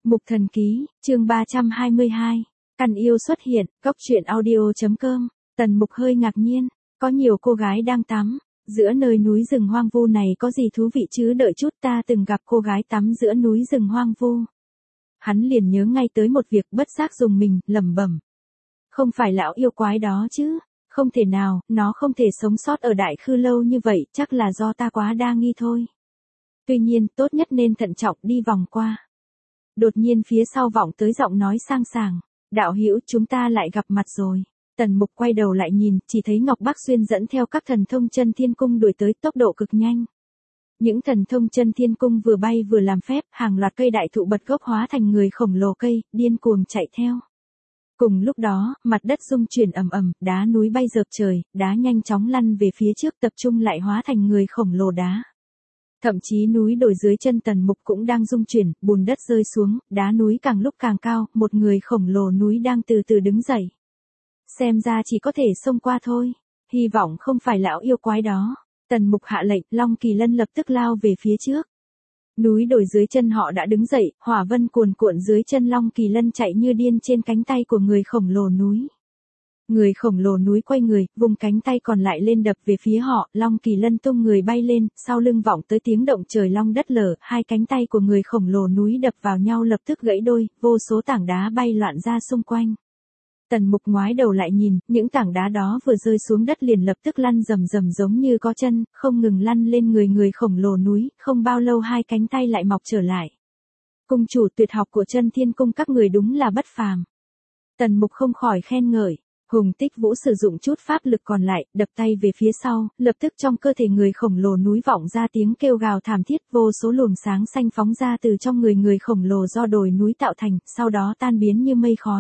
Mục Thần Ký, chương 322. Căn yêu xuất hiện, Cốc truyện audio.com. Tần Mục hơi ngạc nhiên, có nhiều cô gái đang tắm. Giữa nơi núi rừng hoang vu này có gì thú vị chứ, đợi chút ta từng gặp cô gái tắm giữa núi rừng hoang vu. Hắn liền nhớ ngay tới một việc, bất giác dùng mình, lẩm bẩm. Không phải lão yêu quái đó chứ, không thể nào, nó không thể sống sót ở Đại Khư lâu như vậy, chắc là do ta quá đa nghi thôi. Tuy nhiên, tốt nhất nên thận trọng đi vòng qua. Đột nhiên phía sau vọng tới giọng nói sang sảng, đạo hữu, chúng ta lại gặp mặt rồi. Tần Mục quay đầu lại nhìn, chỉ thấy Ngọc Bắc Xuyên dẫn theo các thần thông chân thiên cung đuổi tới, tốc độ cực nhanh. Những thần thông chân thiên cung vừa bay vừa làm phép, hàng loạt cây đại thụ bật gốc hóa thành người khổng lồ cây, điên cuồng chạy theo. Cùng lúc đó, mặt đất rung chuyển ầm ầm, đá núi bay rợp trời, đá nhanh chóng lăn về phía trước, tập trung lại hóa thành người khổng lồ đá. Thậm chí núi đồi dưới chân Tần Mục cũng đang rung chuyển, bùn đất rơi xuống, đá núi càng lúc càng cao, một người khổng lồ núi đang từ từ đứng dậy. Xem ra chỉ có thể xông qua thôi, hy vọng không phải lão yêu quái đó. Tần Mục hạ lệnh, Long Kỳ Lân lập tức lao về phía trước. Núi đồi dưới chân họ đã đứng dậy, hỏa vân cuồn cuộn dưới chân Long Kỳ Lân chạy như điên trên cánh tay của người khổng lồ núi. Người khổng lồ núi quay người, vùng cánh tay còn lại lên đập về phía họ, Long Kỳ Lân tung người bay lên, sau lưng vọng tới tiếng động trời long đất lở, hai cánh tay của người khổng lồ núi đập vào nhau lập tức gãy đôi, vô số tảng đá bay loạn ra xung quanh. Tần Mục ngoái đầu lại nhìn, những tảng đá đó vừa rơi xuống đất liền lập tức lăn rầm rầm giống như có chân, không ngừng lăn lên người khổng lồ núi, không bao lâu hai cánh tay lại mọc trở lại. Cung chủ tuyệt học của chân thiên cung các người đúng là bất phàm. Tần Mục không khỏi khen ngợi. Hùng Tích Vũ sử dụng chút pháp lực còn lại, đập tay về phía sau, lập tức trong cơ thể người khổng lồ núi vọng ra tiếng kêu gào thảm thiết, vô số luồng sáng xanh phóng ra từ trong người khổng lồ do đồi núi tạo thành, sau đó tan biến như mây khói.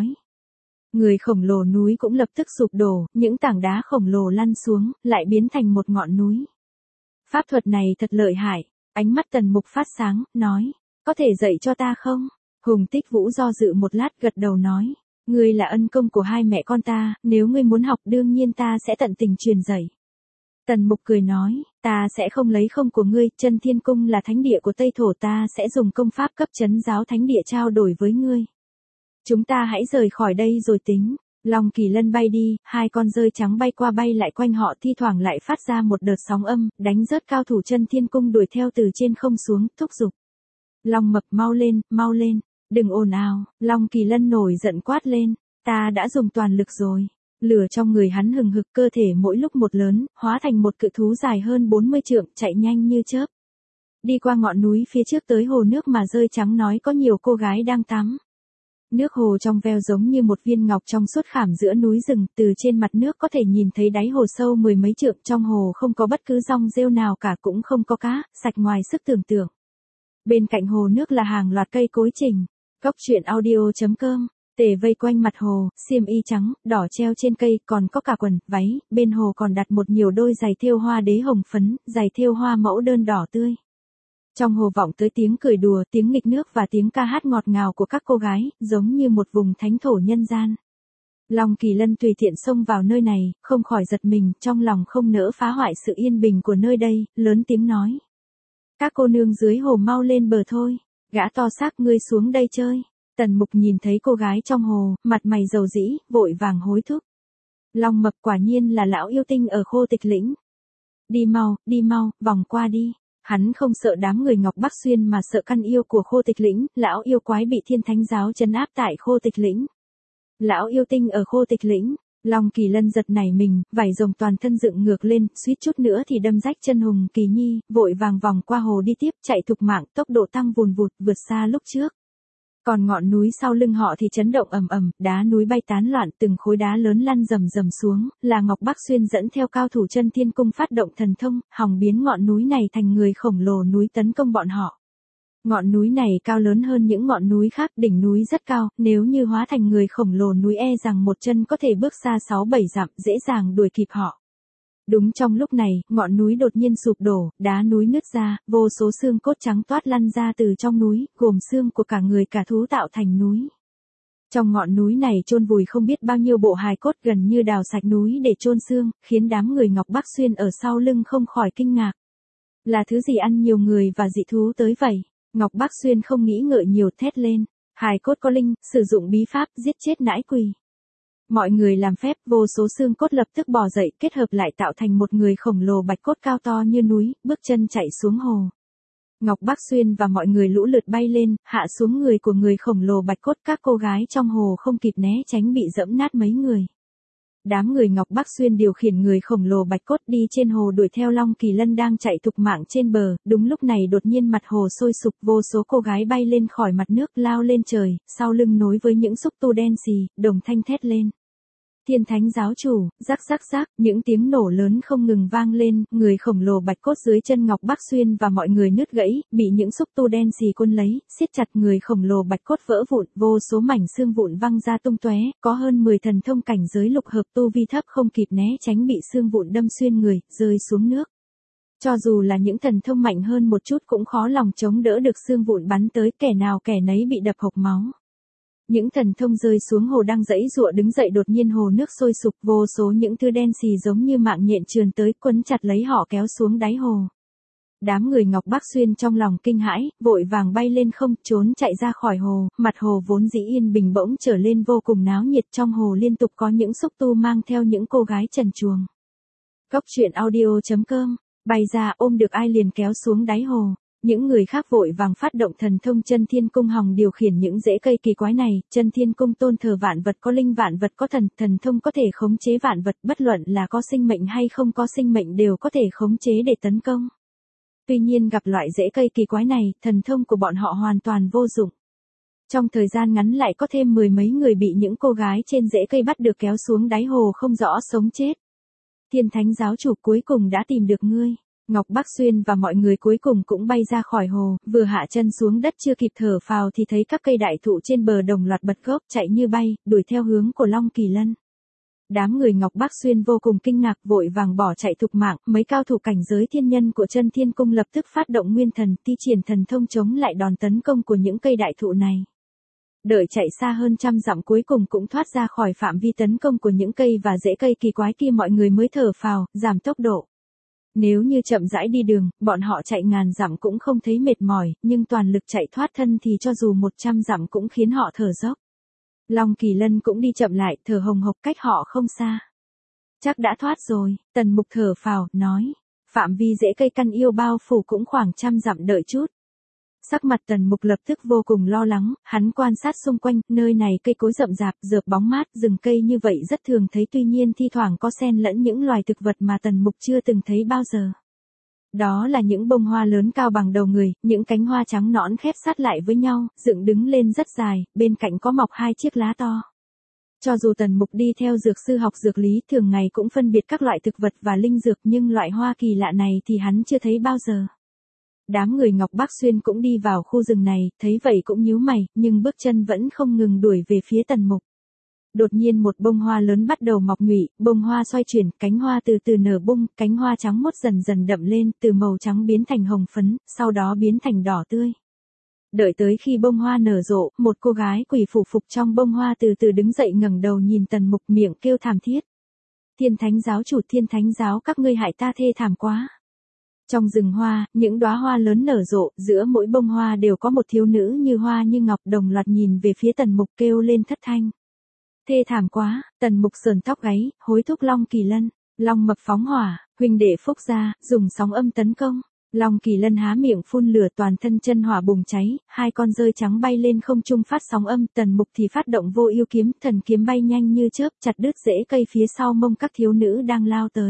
Người khổng lồ núi cũng lập tức sụp đổ, những tảng đá khổng lồ lăn xuống, lại biến thành một ngọn núi. Pháp thuật này thật lợi hại, ánh mắt Tần Mục phát sáng, nói, có thể dạy cho ta không? Hùng Tích Vũ do dự một lát gật đầu nói. Ngươi là ân công của hai mẹ con ta, nếu ngươi muốn học đương nhiên ta sẽ tận tình truyền dạy. Tần Mục cười nói, ta sẽ không lấy không của ngươi, chân thiên cung là thánh địa của Tây Thổ, ta sẽ dùng công pháp cấp trấn giáo thánh địa trao đổi với ngươi. Chúng ta hãy rời khỏi đây rồi tính. Long Kỳ Lân bay đi, hai con dơi trắng bay qua bay lại quanh họ, thi thoảng lại phát ra một đợt sóng âm, đánh rớt cao thủ chân thiên cung đuổi theo từ trên không xuống, thúc giục. Long Mập, mau lên, mau lên. Đừng ồn ào, Long Kỳ Lân nổi giận quát lên, ta đã dùng toàn lực rồi. Lửa trong người hắn hừng hực, cơ thể mỗi lúc một lớn, hóa thành một cự thú dài hơn 40 trượng, chạy nhanh như chớp. Đi qua ngọn núi phía trước tới hồ nước mà dơi trắng nói có nhiều cô gái đang tắm. Nước hồ trong veo giống như một viên ngọc trong suốt khảm giữa núi rừng, từ trên mặt nước có thể nhìn thấy đáy hồ sâu mười mấy trượng, trong hồ không có bất cứ rong rêu nào cả, cũng không có cá, sạch ngoài sức tưởng tượng. Bên cạnh hồ nước là hàng loạt cây cối trình. Cốc truyện audio.com, tề vây quanh mặt hồ, xiêm y trắng, đỏ treo trên cây, còn có cả quần, váy, bên hồ còn đặt một nhiều đôi giày thêu hoa đế hồng phấn, giày thêu hoa mẫu đơn đỏ tươi. Trong hồ vọng tới tiếng cười đùa, tiếng nghịch nước và tiếng ca hát ngọt ngào của các cô gái, giống như một vùng thánh thổ nhân gian. Long Kỳ Lân tùy tiện xông vào nơi này, không khỏi giật mình, trong lòng không nỡ phá hoại sự yên bình của nơi đây, lớn tiếng nói. Các cô nương dưới hồ mau lên bờ thôi. Gã to xác, ngươi xuống đây chơi. Tần Mục nhìn thấy cô gái trong hồ, mặt mày dầu dĩ, vội vàng hối thúc. Long Mập, quả nhiên là lão yêu tinh ở Khô Tịch Lĩnh. Đi mau, vòng qua đi. Hắn không sợ đám người Ngọc Bắc Xuyên mà sợ căn yêu của Khô Tịch Lĩnh, lão yêu quái bị Thiên Thánh giáo trấn áp tại Khô Tịch Lĩnh. Lão yêu tinh ở Khô Tịch Lĩnh. Long Kỳ Lân giật nảy mình, vảy rồng toàn thân dựng ngược lên, suýt chút nữa thì đâm rách chân Hùng Kỳ Nhi, vội vàng vòng qua hồ đi tiếp, chạy thục mạng, tốc độ tăng vùn vụt, vượt xa lúc trước. Còn ngọn núi sau lưng họ thì chấn động ầm ầm, đá núi bay tán loạn, từng khối đá lớn lăn rầm rầm xuống, là Ngọc Bắc Xuyên dẫn theo cao thủ chân thiên cung phát động thần thông, hòng biến ngọn núi này thành người khổng lồ núi tấn công bọn họ. Ngọn núi này cao lớn hơn những ngọn núi khác, đỉnh núi rất cao, nếu như hóa thành người khổng lồ núi e rằng một chân có thể bước xa 6-7 dặm, dễ dàng đuổi kịp họ. Đúng trong lúc này, ngọn núi đột nhiên sụp đổ, đá núi nứt ra, vô số xương cốt trắng toát lăn ra từ trong núi, gồm xương của cả người cả thú tạo thành núi. Trong ngọn núi này chôn vùi không biết bao nhiêu bộ hài cốt, gần như đào sạch núi để chôn xương, khiến đám người Ngọc Bắc Xuyên ở sau lưng không khỏi kinh ngạc. Là thứ gì ăn nhiều người và dị thú tới vậy? Ngọc Bắc Xuyên không nghĩ ngợi nhiều, thét lên. Hài cốt có linh, sử dụng bí pháp giết chết nãi quỷ. Mọi người làm phép, vô số xương cốt lập tức bò dậy, kết hợp lại tạo thành một người khổng lồ bạch cốt cao to như núi, bước chân chạy xuống hồ. Ngọc Bác Xuyên và mọi người lũ lượt bay lên, hạ xuống người của người khổng lồ bạch cốt, các cô gái trong hồ không kịp né tránh bị dẫm nát mấy người. Đám người Ngọc Bác Xuyên điều khiển người khổng lồ bạch cốt đi trên hồ đuổi theo Long Kỳ Lân đang chạy thục mạng trên bờ, đúng lúc này đột nhiên mặt hồ sôi sục, vô số cô gái bay lên khỏi mặt nước lao lên trời, sau lưng nối với những xúc tu đen xì, đồng thanh thét lên. Thiên Thánh giáo chủ, rắc rắc rắc, những tiếng nổ lớn không ngừng vang lên, người khổng lồ bạch cốt dưới chân Ngọc Bác Xuyên và mọi người nứt gãy, bị những xúc tu đen xì cuốn lấy, siết chặt người khổng lồ bạch cốt vỡ vụn, vô số mảnh xương vụn văng ra tung tóe, có hơn 10 thần thông cảnh giới lục hợp tu vi thấp không kịp né tránh bị xương vụn đâm xuyên người, rơi xuống nước. Cho dù là những thần thông mạnh hơn một chút cũng khó lòng chống đỡ được xương vụn bắn tới, kẻ nào kẻ nấy bị đập hộc máu. Những thần thông rơi xuống hồ đang giãy giụa đứng dậy, đột nhiên hồ nước sôi sục, vô số những thứ đen xì giống như mạng nhện trườn tới quấn chặt lấy họ kéo xuống đáy hồ. Đám người Ngọc Bác Xuyên trong lòng kinh hãi, vội vàng bay lên không, trốn chạy ra khỏi hồ, mặt hồ vốn dĩ yên bình bỗng trở lên vô cùng náo nhiệt, trong hồ liên tục có những xúc tu mang theo những cô gái trần truồng. Cốc truyện audio.com, bay ra ôm được ai liền kéo xuống đáy hồ. Những người khác vội vàng phát động thần thông Chân Thiên Cung hòng điều khiển những rễ cây kỳ quái này, Chân Thiên Cung tôn thờ vạn vật có linh, vạn vật có thần, thần thông có thể khống chế vạn vật, bất luận là có sinh mệnh hay không có sinh mệnh đều có thể khống chế để tấn công. Tuy nhiên gặp loại rễ cây kỳ quái này, thần thông của bọn họ hoàn toàn vô dụng. Trong thời gian ngắn lại có thêm 10 mấy người bị những cô gái trên rễ cây bắt được kéo xuống đáy hồ không rõ sống chết. Thiên Thánh giáo chủ, cuối cùng đã tìm được ngươi. Ngọc Bác Xuyên và mọi người cuối cùng cũng bay ra khỏi hồ, vừa hạ chân xuống đất chưa kịp thở phào thì thấy các cây đại thụ trên bờ đồng loạt bật gốc chạy như bay, đuổi theo hướng của Long Kỳ Lân. Đám người Ngọc Bác Xuyên vô cùng kinh ngạc, vội vàng bỏ chạy thục mạng, mấy cao thủ cảnh giới thiên nhân của Chân Thiên Cung lập tức phát động nguyên thần, thi triển thần thông chống lại đòn tấn công của những cây đại thụ này. Đợi chạy xa hơn trăm dặm cuối cùng cũng thoát ra khỏi phạm vi tấn công của những cây và rễ cây kỳ quái kia, mọi người mới thở phào, giảm tốc độ. Nếu như chậm rãi đi đường, bọn họ chạy ngàn dặm cũng không thấy mệt mỏi, nhưng toàn lực chạy thoát thân thì cho dù 100 dặm cũng khiến họ thở dốc. Long Kỳ Lân cũng đi chậm lại, thở hồng hộc cách họ không xa. Chắc đã thoát rồi, Tần Mục thở phào, nói. Phạm vi rễ cây căn yêu bao phủ cũng khoảng trăm dặm, đợi chút. Sắc mặt Tần Mục lập tức vô cùng lo lắng, hắn quan sát xung quanh, nơi này cây cối rậm rạp, rợp bóng mát, rừng cây như vậy rất thường thấy, tuy nhiên thi thoảng có xen lẫn những loài thực vật mà Tần Mục chưa từng thấy bao giờ. Đó là những bông hoa lớn cao bằng đầu người, những cánh hoa trắng nõn khép sát lại với nhau, dựng đứng lên rất dài, bên cạnh có mọc 2 chiếc lá to. Cho dù Tần Mục đi theo dược sư học dược lý, thường ngày cũng phân biệt các loại thực vật và linh dược, nhưng loại hoa kỳ lạ này thì hắn chưa thấy bao giờ. Đám người Ngọc Bác Xuyên cũng đi vào khu rừng này, thấy vậy cũng nhíu mày, nhưng bước chân vẫn không ngừng đuổi về phía Tần Mục. Đột nhiên một bông hoa lớn bắt đầu mọc nhụy, bông hoa xoay chuyển, cánh hoa từ từ nở bung, cánh hoa trắng muốt dần dần đậm lên, từ màu trắng biến thành hồng phấn, sau đó biến thành đỏ tươi. Đợi tới khi bông hoa nở rộ, một cô gái quỳ phủ phục trong bông hoa từ từ đứng dậy, ngẩng đầu nhìn Tần Mục, miệng kêu thảm thiết. Thiên Thánh giáo chủ, Thiên Thánh giáo, các ngươi hại ta thê thảm quá. Trong rừng hoa, những đóa hoa lớn nở rộ, giữa mỗi bông hoa đều có một thiếu nữ như hoa như ngọc, đồng loạt nhìn về phía Tần Mục kêu lên thất thanh. Thê thảm quá, Tần Mục sờn tóc gáy, hối thúc Long Kỳ Lân. Long Mập phóng hỏa, huynh đệ phúc ra, dùng sóng âm tấn công. Long Kỳ Lân há miệng phun lửa, toàn thân chân hỏa bùng cháy, 2 con rơi trắng bay lên không trung phát sóng âm, Tần Mục thì phát động Vô Ưu kiếm, thần kiếm bay nhanh như chớp, chặt đứt rễ cây phía sau mông các thiếu nữ đang lao tới.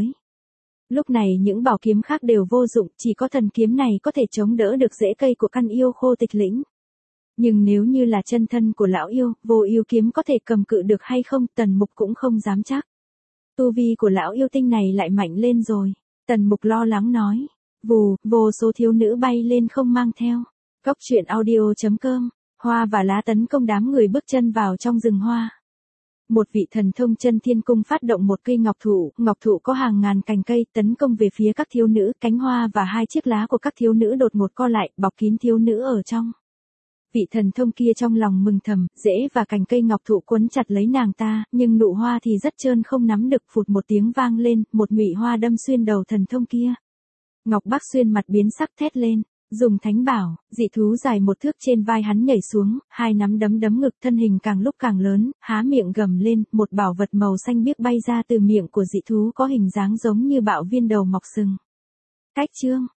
Lúc này những bảo kiếm khác đều vô dụng, chỉ có thần kiếm này có thể chống đỡ được rễ cây của căn yêu khô tịch lĩnh. Nhưng nếu như là chân thân của lão yêu, Vô Ưu kiếm có thể cầm cự được hay không, Tần Mục cũng không dám chắc. Tu vi của lão yêu tinh này lại mạnh lên rồi. Tần Mục lo lắng nói. Vù, vô số thiếu nữ bay lên không mang theo. Cốc truyện audio.com, hoa và lá tấn công đám người bước chân vào trong rừng hoa. Một vị thần thông Chân Thiên Cung phát động một cây ngọc thụ có hàng ngàn cành cây, tấn công về phía các thiếu nữ, cánh hoa và 2 chiếc lá của các thiếu nữ đột ngột co lại, bọc kín thiếu nữ ở trong. Vị thần thông kia trong lòng mừng thầm, rễ và cành cây ngọc thụ quấn chặt lấy nàng ta, nhưng nụ hoa thì rất trơn không nắm được, phụt một tiếng vang lên, một nhụy hoa đâm xuyên đầu thần thông kia. Ngọc Bác Xuyên mặt biến sắc thét lên, Dùng thánh bảo, dị thú dài 1 thước trên vai hắn nhảy xuống, 2 nắm đấm đấm ngực, thân hình càng lúc càng lớn, há miệng gầm lên, một bảo vật màu xanh biếc bay ra từ miệng của dị thú có hình dáng giống như bạo viên đầu mọc sừng. Cách chương